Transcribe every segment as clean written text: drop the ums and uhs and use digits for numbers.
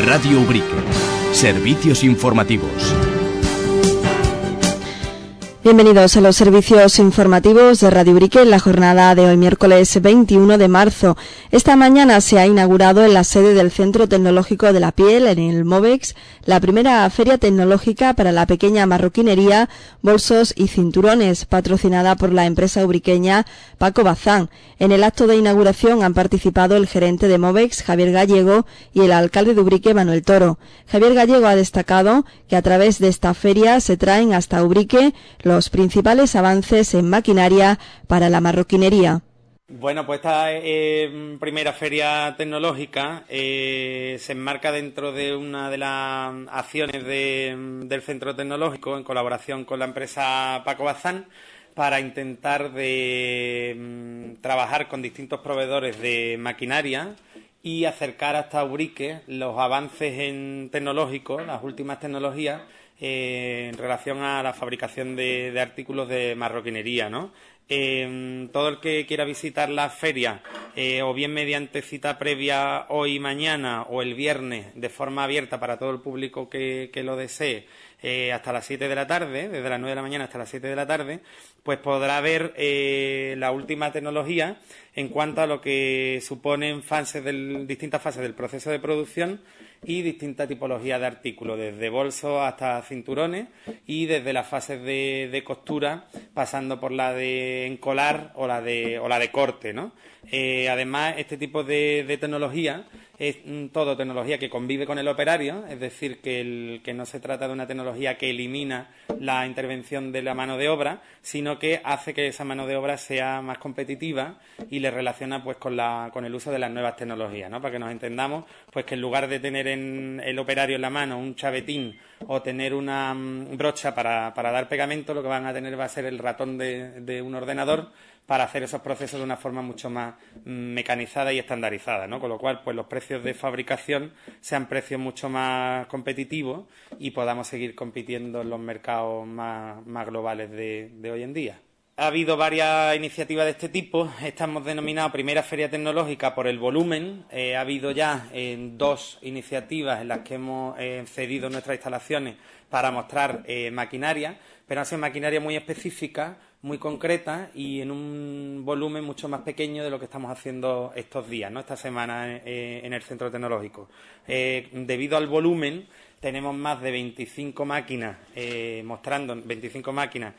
Radio Ubrique. Servicios informativos. Bienvenidos a los servicios informativos de Radio Ubrique en la jornada de hoy, miércoles 21 de marzo. Esta mañana se ha inaugurado en la sede del Centro Tecnológico de la Piel, en el MOVEX, la primera feria tecnológica para la pequeña marroquinería, bolsos y cinturones, patrocinada por la empresa ubriqueña Paco Bazán. En el acto de inauguración han participado el gerente de MOVEX, Javier Gallego, y el alcalde de Ubrique, Manuel Toro. Javier Gallego ha destacado que a través de esta feria se traen hasta Ubrique los principales avances en maquinaria para la marroquinería. Bueno, pues esta primera feria tecnológica se enmarca dentro de una de las acciones del Centro Tecnológico en colaboración con la empresa Paco Bazán para intentar trabajar con distintos proveedores de maquinaria y acercar hasta Ubrique los avances tecnológicos, las últimas tecnologías en relación a la fabricación de artículos de marroquinería, ¿no? Todo el que quiera visitar la feria, o bien mediante cita previa hoy y mañana o el viernes de forma abierta para todo el público que lo desee, hasta las 7 de la tarde, desde las 9 de la mañana hasta las 7 de la tarde, pues podrá ver la última tecnología en cuanto a lo que suponen distintas fases del proceso de producción y distintas tipologías de artículos, desde bolsos hasta cinturones y desde las fases de costura, pasando por la de encolar o la de corte, ¿no? Además, este tipo de tecnología es todo tecnología que convive con el operario, es decir, que no se trata de una tecnología que elimina la intervención de la mano de obra, sino que hace que esa mano de obra sea más competitiva y le relaciona pues con el uso de las nuevas tecnologías, ¿no? Para que nos entendamos, pues que en lugar de tener en el operario en la mano un chavetín o tener una brocha para dar pegamento, lo que van a tener va a ser el ratón de un ordenador para hacer esos procesos de una forma mucho más mecanizada y estandarizada, ¿no? Con lo cual, pues los precios de fabricación sean precios mucho más competitivos y podamos seguir compitiendo en los mercados más globales de hoy en día. Ha habido varias iniciativas de este tipo. Esta hemos denominado Primera Feria Tecnológica por el volumen. Ha habido ya dos iniciativas en las que hemos cedido nuestras instalaciones para mostrar maquinaria, pero ha sido maquinaria muy específica, muy concreta y en un volumen mucho más pequeño de lo que estamos haciendo estos días, ¿no? Esta semana en el Centro Tecnológico. Debido al volumen, tenemos más de 25 máquinas, mostrando 25 máquinas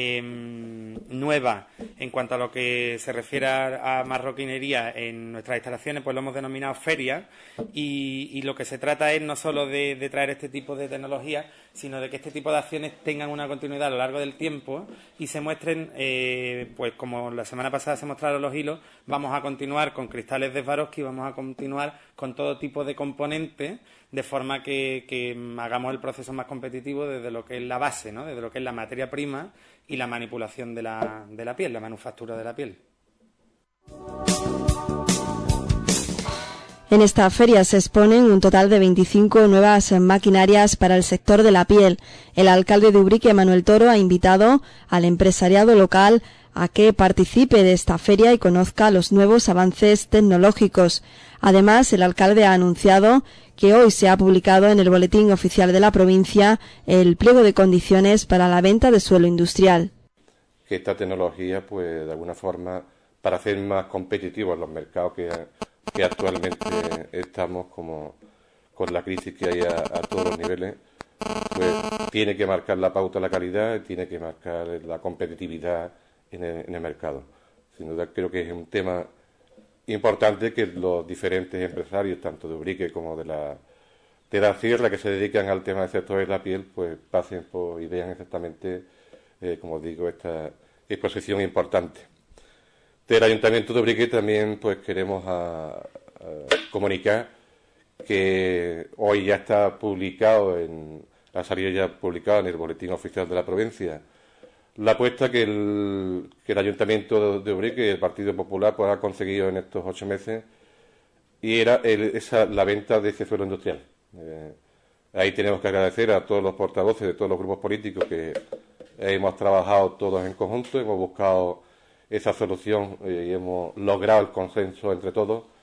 nuevas en cuanto a lo que se refiere a marroquinería en nuestras instalaciones, pues lo hemos denominado feria y lo que se trata es no solo de traer este tipo de tecnologías, sino de que este tipo de acciones tengan una continuidad a lo largo del tiempo y se muestren, pues como la semana pasada se mostraron los hilos, vamos a continuar con cristales de Swarovski, vamos a continuar con todo tipo de componentes, de forma que hagamos el proceso más competitivo desde lo que es la base, ¿no? Desde lo que es la materia prima y la manipulación de la piel, la manufactura de la piel. En esta feria se exponen un total de 25 nuevas maquinarias para el sector de la piel. El alcalde de Ubrique, Manuel Toro, ha invitado al empresariado local a que participe de esta feria y conozca los nuevos avances tecnológicos. Además, el alcalde ha anunciado que hoy se ha publicado en el Boletín Oficial de la provincia el pliego de condiciones para la venta de suelo industrial. Que esta tecnología, pues de alguna forma, para hacer más competitivos los mercados que actualmente estamos, como con la crisis que hay a todos los niveles, pues tiene que marcar la pauta de la calidad, tiene que marcar la competitividad en el mercado. Sin duda creo que es un tema importante que los diferentes empresarios, tanto de Ubrique como de la sierra, que se dedican al tema del sector de la piel, pues pasen y vean exactamente, como digo, esta exposición importante. Del Ayuntamiento de Ubrique también pues queremos comunicar que hoy ya está publicado, ha salido ya publicado en el Boletín Oficial de la provincia, la apuesta que el Ayuntamiento de Ubrique y el Partido Popular pues ha conseguido en estos 8 meses, y era la venta de ese suelo industrial. Ahí tenemos que agradecer a todos los portavoces de todos los grupos políticos que hemos trabajado todos en conjunto, hemos buscado esa solución y hemos logrado el consenso entre todos,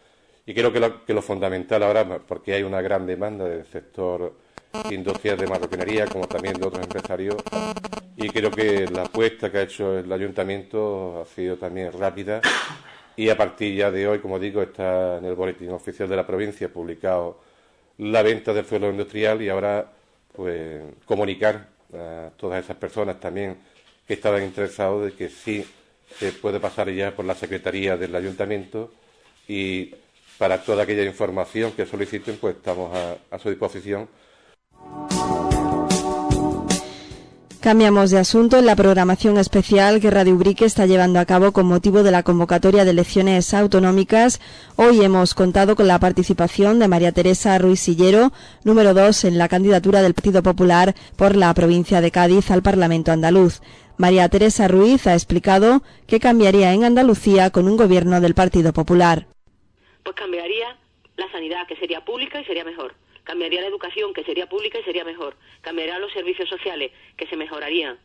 Y creo que lo fundamental ahora, porque hay una gran demanda del sector industrial de marroquinería, como también de otros empresarios, y creo que la apuesta que ha hecho el ayuntamiento ha sido también rápida, y a partir ya de hoy, como digo, está en el boletín oficial de la provincia publicado la venta del suelo industrial, y ahora pues comunicar a todas esas personas también que estaban interesados de que sí se puede pasar ya por la Secretaría del Ayuntamiento, y para toda aquella información que soliciten, pues estamos a su disposición. Cambiamos de asunto. En la programación especial que Radio Ubrique está llevando a cabo con motivo de la convocatoria de elecciones autonómicas, hoy hemos contado con la participación de María Teresa Ruiz Sillero, número 2 en la candidatura del Partido Popular por la provincia de Cádiz al Parlamento andaluz. María Teresa Ruiz ha explicado qué cambiaría en Andalucía con un gobierno del Partido Popular. Pues cambiaría la sanidad, que sería pública y sería mejor. Cambiaría la educación, que sería pública y sería mejor. Cambiarían los servicios sociales, que se mejorarían.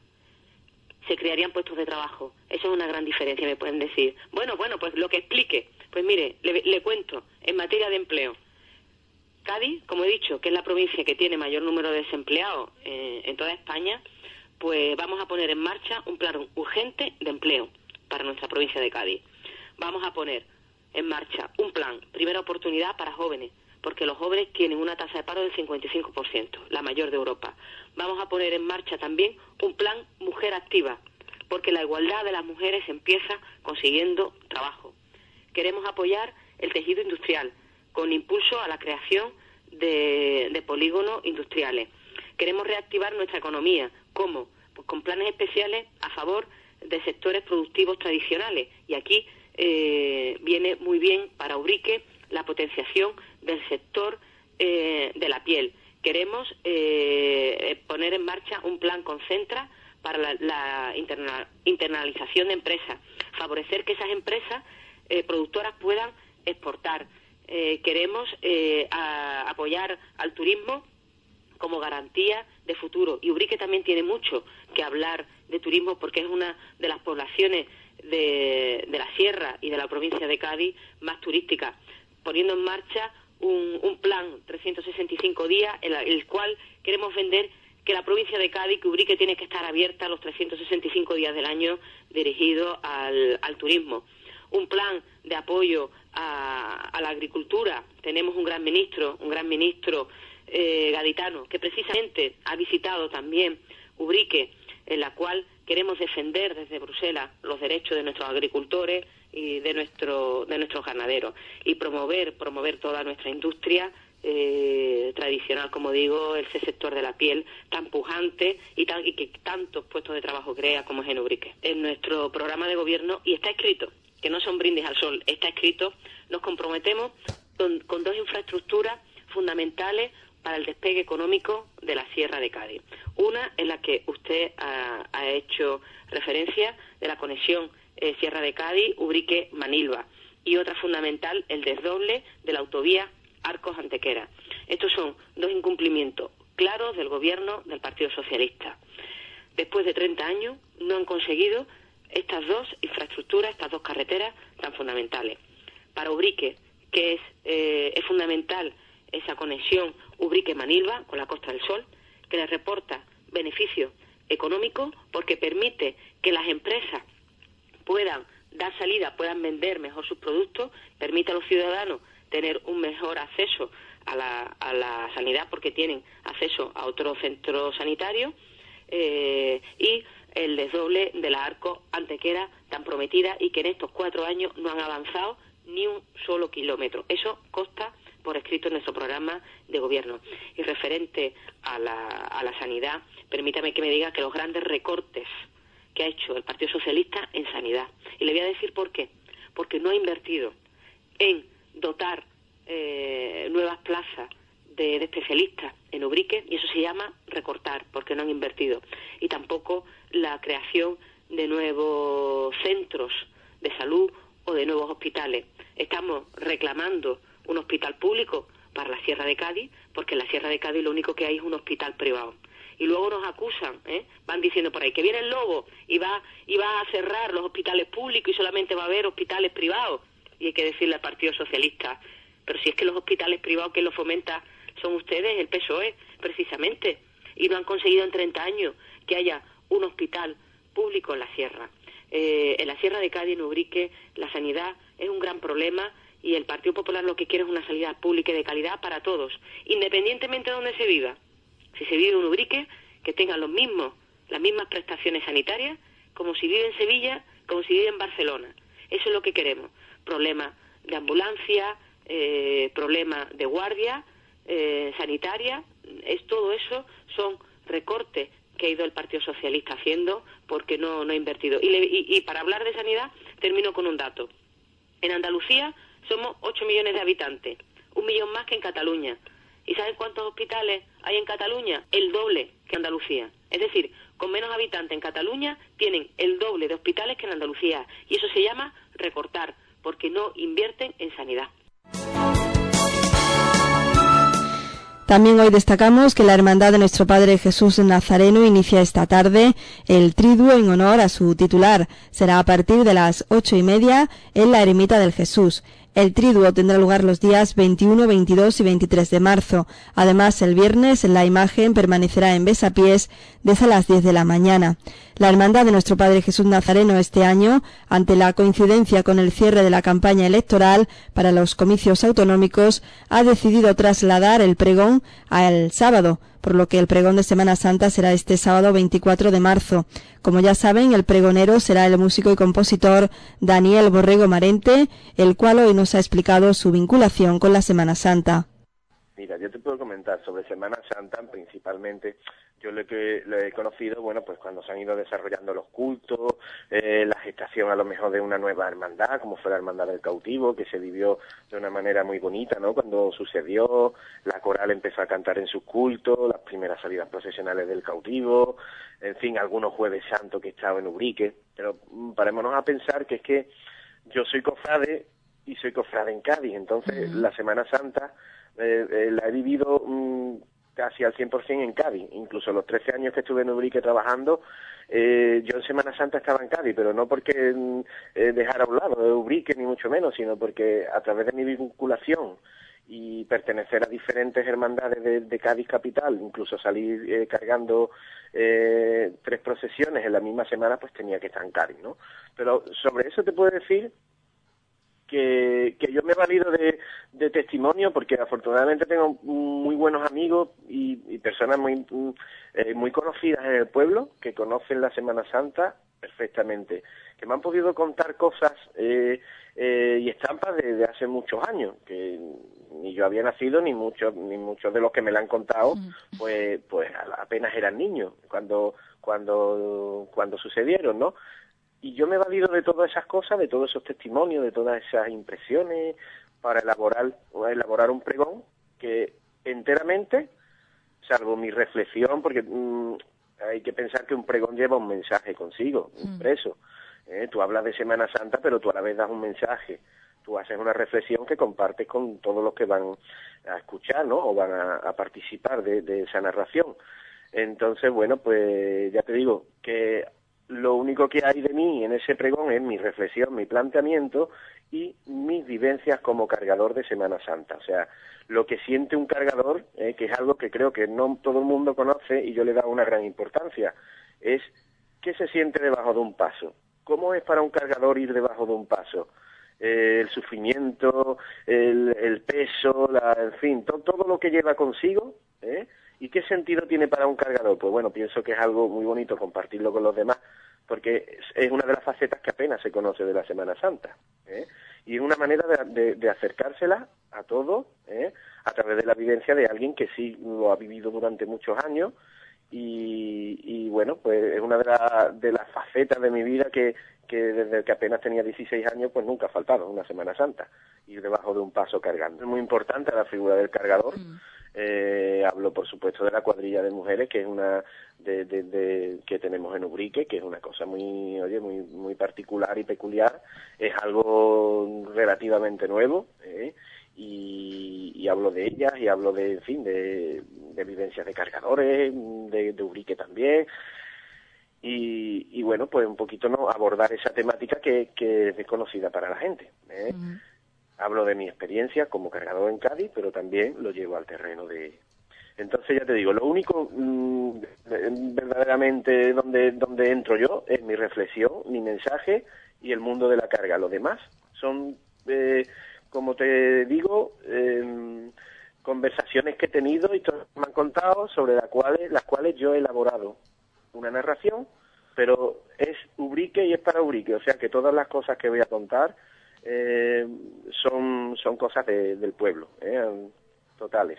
Se crearían puestos de trabajo. Eso es una gran diferencia, me pueden decir. Bueno, pues lo que explique. Pues mire, le cuento, en materia de empleo. Cádiz, como he dicho, que es la provincia que tiene mayor número de desempleados en toda España, pues vamos a poner en marcha un plan urgente de empleo para nuestra provincia de Cádiz. Vamos a poner en marcha un plan, primera oportunidad para jóvenes, porque los jóvenes tienen una tasa de paro del 55%, la mayor de Europa. Vamos a poner en marcha también un plan mujer activa, porque la igualdad de las mujeres empieza consiguiendo trabajo. Queremos apoyar el tejido industrial, con impulso a la creación de polígonos industriales. Queremos reactivar nuestra economía, ¿cómo? Pues con planes especiales a favor de sectores productivos tradicionales, y aquí viene muy bien para Ubrique la potenciación del sector de la piel. Queremos poner en marcha un plan Concentra para la internalización de empresas, favorecer que esas empresas productoras puedan exportar. Queremos apoyar al turismo como garantía de futuro. Y Ubrique también tiene mucho que hablar de turismo, porque es una de las poblaciones de la sierra y de la provincia de Cádiz más turísticas, poniendo en marcha un plan 365 días en el cual queremos vender que la provincia de Cádiz, que Ubrique tiene que estar abierta los 365 días del año dirigido al turismo. Un plan de apoyo a la agricultura. Tenemos un gran ministro gaditano, que precisamente ha visitado también Ubrique, en la cual queremos defender desde Bruselas los derechos de nuestros agricultores y de nuestros ganaderos, y promover toda nuestra industria tradicional, como digo, ese sector de la piel tan pujante y que tantos puestos de trabajo crea como es en Ubrique. En nuestro programa de gobierno, y está escrito, que no son brindis al sol, está escrito, nos comprometemos con dos infraestructuras fundamentales para el despegue económico de la Sierra de Cádiz. Una en la que usted ha hecho referencia, de la conexión Sierra de Cádiz, Ubrique, Manilva, y otra fundamental, el desdoble de la autovía Arcos-Antequera. Estos son dos incumplimientos claros del gobierno del Partido Socialista. Después de 30 años no han conseguido estas dos infraestructuras, estas dos carreteras tan fundamentales. Para Ubrique, que es fundamental esa conexión Ubrique-Manilva con la Costa del Sol, que le reporta beneficios económicos porque permite que las empresas puedan dar salida, puedan vender mejor sus productos, permite a los ciudadanos tener un mejor acceso a la sanidad porque tienen acceso a otro centro sanitario, y el desdoble de la Arcos-Antequera tan prometida, y que en estos 4 años no han avanzado ni un solo kilómetro. Eso consta por escrito en nuestro programa de gobierno. Y referente a la sanidad, permítame que me diga que los grandes recortes que ha hecho el Partido Socialista en sanidad. Y le voy a decir por qué. Porque no ha invertido en dotar nuevas plazas de especialistas en Ubrique, y eso se llama recortar, porque no han invertido. Y tampoco la creación de nuevos centros de salud o de nuevos hospitales. Estamos reclamando un hospital público para la Sierra de Cádiz, porque en la Sierra de Cádiz lo único que hay es un hospital privado. Y luego nos acusan, van diciendo por ahí que viene el lobo y va a cerrar los hospitales públicos y solamente va a haber hospitales privados. Y hay que decirle al Partido Socialista Pero si es que los hospitales privados que los fomenta son ustedes, el PSOE, precisamente, y no han conseguido en 30 años que haya un hospital público en la sierra. En la sierra de Cádiz, en Ubrique, la sanidad es un gran problema y el Partido Popular lo que quiere es una sanidad pública y de calidad para todos, independientemente de donde se viva. Si se vive en Ubrique, que tengan las mismas prestaciones sanitarias, como si vive en Sevilla, como si vive en Barcelona. Eso es lo que queremos. Problemas de ambulancia, problemas de guardia sanitaria, todo eso son recortes que ha ido el Partido Socialista haciendo porque no ha invertido. Y para hablar de sanidad, termino con un dato. En Andalucía somos 8 millones de habitantes, 1 millón más que en Cataluña. ¿Y saben cuántos hospitales hay en Cataluña? El doble que en Andalucía. Es decir, con menos habitantes en Cataluña tienen el doble de hospitales que en Andalucía. Y eso se llama recortar, porque no invierten en sanidad. También hoy destacamos que la Hermandad de Nuestro Padre Jesús Nazareno inicia esta tarde el triduo en honor a su titular. Será a partir de las 8:30 en la Ermita del Jesús. El triduo tendrá lugar los días 21, 22 y 23 de marzo. Además, el viernes la imagen permanecerá en besapiés desde las 10 de la mañana. La Hermandad de Nuestro Padre Jesús Nazareno este año, ante la coincidencia con el cierre de la campaña electoral para los comicios autonómicos, ha decidido trasladar el pregón al sábado, por lo que el pregón de Semana Santa será este sábado 24 de marzo. Como ya saben, el pregonero será el músico y compositor Daniel Borrego Marente, el cual hoy nos ha explicado su vinculación con la Semana Santa. Mira, yo te puedo comentar sobre Semana Santa, principalmente. Yo lo he conocido, bueno, pues cuando se han ido desarrollando los cultos, la gestación a lo mejor de una nueva hermandad, como fue la Hermandad del Cautivo, que se vivió de una manera muy bonita, ¿no? Cuando sucedió, la coral empezó a cantar en sus cultos, las primeras salidas procesionales del Cautivo, en fin, algunos Jueves Santos que he estado en Ubrique. Pero parémonos a pensar que es que yo soy cofrade y soy cofrade en Cádiz, entonces la Semana Santa la he vivido casi al 100% en Cádiz. Incluso los 13 años que estuve en Ubrique trabajando, yo en Semana Santa estaba en Cádiz, pero no porque dejara a un lado de Ubrique, ni mucho menos, sino porque a través de mi vinculación y pertenecer a diferentes hermandades de Cádiz capital, incluso salir cargando 3 procesiones en la misma semana, pues tenía que estar en Cádiz, ¿no? Pero sobre eso te puedo decir que yo me he valido de testimonio, porque afortunadamente tengo muy buenos amigos y personas muy conocidas en el pueblo que conocen la Semana Santa perfectamente, que me han podido contar cosas y estampas de hace muchos años, que ni yo había nacido ni muchos de los que me la han contado pues apenas eran niños cuando sucedieron, ¿no? Y yo me he valido de todas esas cosas, de todos esos testimonios, de todas esas impresiones, para elaborar un pregón que enteramente, salvo mi reflexión, porque hay que pensar que un pregón lleva un mensaje consigo, impreso. Tú hablas de Semana Santa, pero tú a la vez das un mensaje. Tú haces una reflexión que compartes con todos los que van a escuchar, ¿no? O van a participar de esa narración. Entonces, bueno, pues ya te digo que lo único que hay de mí en ese pregón es mi reflexión, mi planteamiento y mis vivencias como cargador de Semana Santa. O sea, lo que siente un cargador, que es algo que creo que no todo el mundo conoce y yo le he dado una gran importancia, es qué se siente debajo de un paso. ¿Cómo es para un cargador ir debajo de un paso? El sufrimiento, el peso, en fin, todo lo que lleva consigo, ¿y qué sentido tiene para un cargador? Pues bueno, pienso que es algo muy bonito compartirlo con los demás, porque es una de las facetas que apenas se conoce de la Semana Santa, y es una manera de acercársela a todos, a través de la vivencia de alguien que sí lo ha vivido durante muchos años, y bueno, pues es una de las facetas de mi vida que desde que apenas tenía 16 años, pues nunca ha faltado una Semana Santa, ir debajo de un paso cargando. Es muy importante la figura del cargador. Hablo, por supuesto, de la cuadrilla de mujeres, que es una que tenemos en Ubrique, que es una cosa muy particular y peculiar. Es algo relativamente nuevo, y hablo de ellas y hablo de, en fin, de vivencias de cargadores, de Ubrique también. Y bueno, pues un poquito, ¿no?, abordar esa temática que es desconocida para la gente. Hablo de mi experiencia como cargador en Cádiz, pero también lo llevo al terreno de... Entonces ya te digo, lo único verdaderamente donde entro yo es mi reflexión, mi mensaje y el mundo de la carga. Lo demás son, como te digo, conversaciones que he tenido y todos me han contado sobre las cuales yo he elaborado una narración, pero es Ubrique y es para Ubrique, o sea que todas las cosas que voy a contar son cosas del pueblo, totales.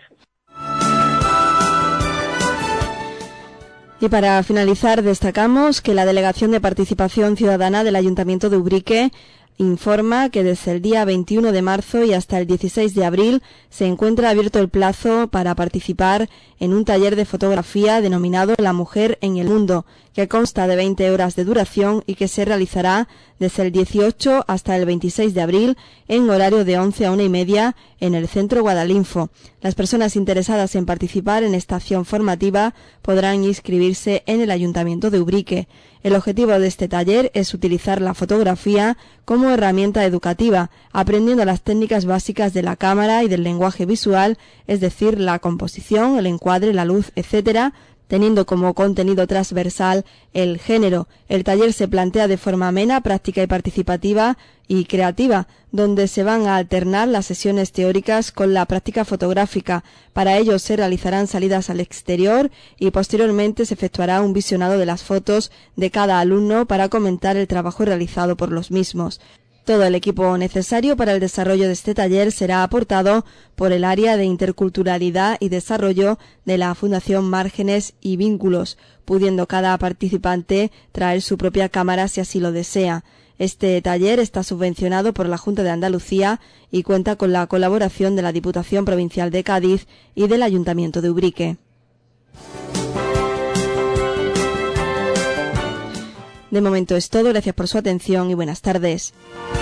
Y para finalizar, destacamos que la Delegación de Participación Ciudadana del Ayuntamiento de Ubrique informa que desde el día 21 de marzo y hasta el 16 de abril se encuentra abierto el plazo para participar en un taller de fotografía denominado La Mujer en el Mundo, que consta de 20 horas de duración y que se realizará desde el 18 hasta el 26 de abril en horario de 11 a 1:30 en el Centro Guadalinfo. Las personas interesadas en participar en esta acción formativa podrán inscribirse en el Ayuntamiento de Ubrique. El objetivo de este taller es utilizar la fotografía como herramienta educativa, aprendiendo las técnicas básicas de la cámara y del lenguaje visual, es decir, la composición, el encuadre, la luz, etcétera, teniendo como contenido transversal el género. El taller se plantea de forma amena, práctica y participativa y creativa, donde se van a alternar las sesiones teóricas con la práctica fotográfica. Para ello se realizarán salidas al exterior y posteriormente se efectuará un visionado de las fotos de cada alumno para comentar el trabajo realizado por los mismos. Todo el equipo necesario para el desarrollo de este taller será aportado por el área de interculturalidad y desarrollo de la Fundación Márgenes y Vínculos, pudiendo cada participante traer su propia cámara si así lo desea. Este taller está subvencionado por la Junta de Andalucía y cuenta con la colaboración de la Diputación Provincial de Cádiz y del Ayuntamiento de Ubrique. De momento es todo, gracias por su atención y buenas tardes.